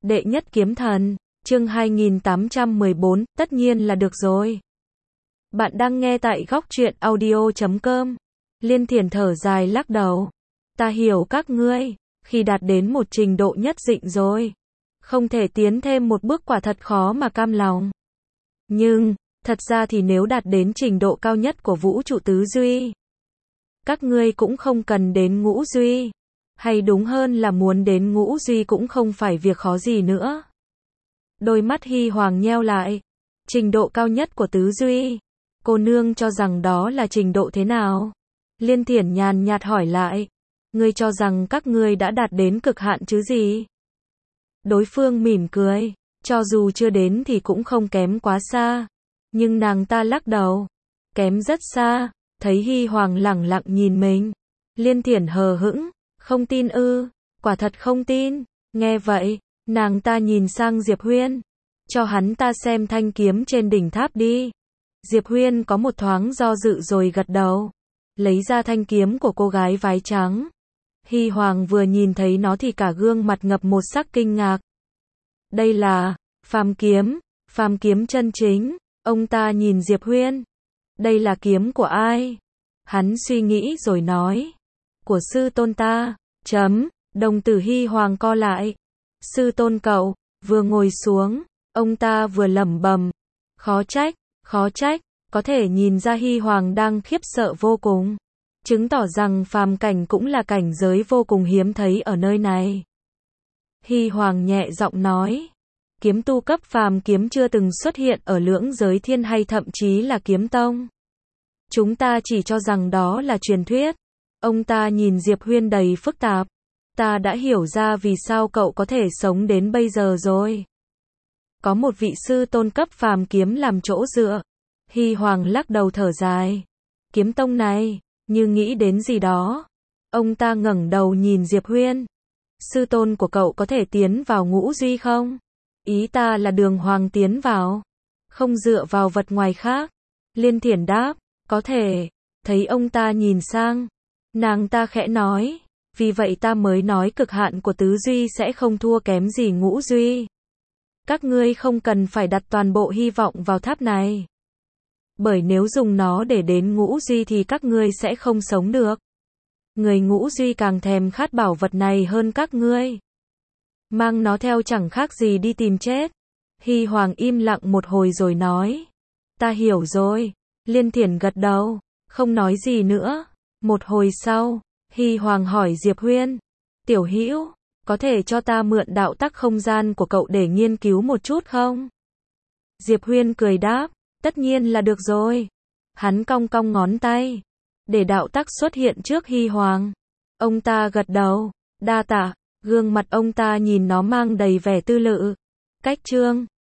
Đệ nhất kiếm thần, chương 2814, tất nhiên là được rồi. Bạn đang nghe tại góc truyện audio.com. Liên Thiển thở dài lắc đầu. Ta hiểu các ngươi, khi đạt đến một trình độ nhất định rồi, không thể tiến thêm một bước quả thật khó mà cam lòng. Nhưng, thật ra thì nếu đạt đến trình độ cao nhất của vũ trụ tứ duy, các ngươi cũng không cần đến ngũ duy. Hay đúng hơn là muốn đến ngũ duy cũng không phải việc khó gì nữa. Đôi mắt Hy Hoàng nheo lại. Trình độ cao nhất của tứ duy. Cô nương cho rằng đó là trình độ thế nào? Liên Thiển nhàn nhạt hỏi lại. Ngươi cho rằng các ngươi đã đạt đến cực hạn chứ gì? Đối phương mỉm cười. Cho dù chưa đến thì cũng không kém quá xa. Nhưng nàng ta lắc đầu. Kém rất xa. Thấy Hy Hoàng lẳng lặng nhìn mình. Liên Thiển hờ hững. Không tin ư? Quả thật không tin. Nghe vậy, nàng ta nhìn sang Diệp Huyên. Cho hắn ta xem thanh kiếm trên đỉnh tháp đi. Diệp Huyên có một thoáng do dự rồi gật đầu. Lấy ra thanh kiếm của cô gái váy trắng. Hy Hoàng vừa nhìn thấy nó thì cả gương mặt ngập một sắc kinh ngạc. Đây là phàm kiếm chân chính. Ông ta nhìn Diệp Huyên. Đây là kiếm của ai? Hắn suy nghĩ rồi nói. Của sư tôn ta. Đồng tử Hy Hoàng co lại. Sư tôn cậu. Vừa ngồi xuống, ông ta vừa lẩm bẩm. Khó trách, có thể nhìn ra Hy Hoàng đang khiếp sợ vô cùng. Chứng tỏ rằng phàm cảnh cũng là cảnh giới vô cùng hiếm thấy ở nơi này. Hy Hoàng nhẹ giọng nói. Kiếm tu cấp phàm kiếm chưa từng xuất hiện ở lưỡng giới thiên hay thậm chí là kiếm tông. Chúng ta chỉ cho rằng đó là truyền thuyết. Ông ta nhìn Diệp Huyên đầy phức tạp. Ta đã hiểu ra vì sao cậu có thể sống đến bây giờ rồi. Có một vị sư tôn cấp phàm kiếm làm chỗ dựa. Hy Hoàng lắc đầu thở dài. Kiếm tông này, như nghĩ đến gì đó. Ông ta ngẩng đầu nhìn Diệp Huyên. Sư tôn của cậu có thể tiến vào ngũ duy không? Ý ta là đường hoàng tiến vào. Không dựa vào vật ngoài khác. Liên Thiển đáp, có thể. Thấy ông ta nhìn sang. Nàng ta khẽ nói, vì vậy ta mới nói cực hạn của tứ duy sẽ không thua kém gì ngũ duy. Các ngươi không cần phải đặt toàn bộ hy vọng vào tháp này. Bởi nếu dùng nó để đến ngũ duy thì các ngươi sẽ không sống được. Người ngũ duy càng thèm khát bảo vật này hơn các ngươi. Mang nó theo chẳng khác gì đi tìm chết. Hy Hoàng im lặng một hồi rồi nói. Ta hiểu rồi. Liên Thiển gật đầu, không nói gì nữa. Một hồi sau, Hy Hoàng hỏi Diệp Huyên. Tiểu Hữu, có thể cho ta mượn đạo tắc không gian của cậu để nghiên cứu một chút không? Diệp Huyên cười đáp, tất nhiên là được rồi. Hắn cong cong ngón tay, để đạo tắc xuất hiện trước Hy Hoàng. Ông ta gật đầu, đa tạ, gương mặt ông ta nhìn nó mang đầy vẻ tư lự. Cách chương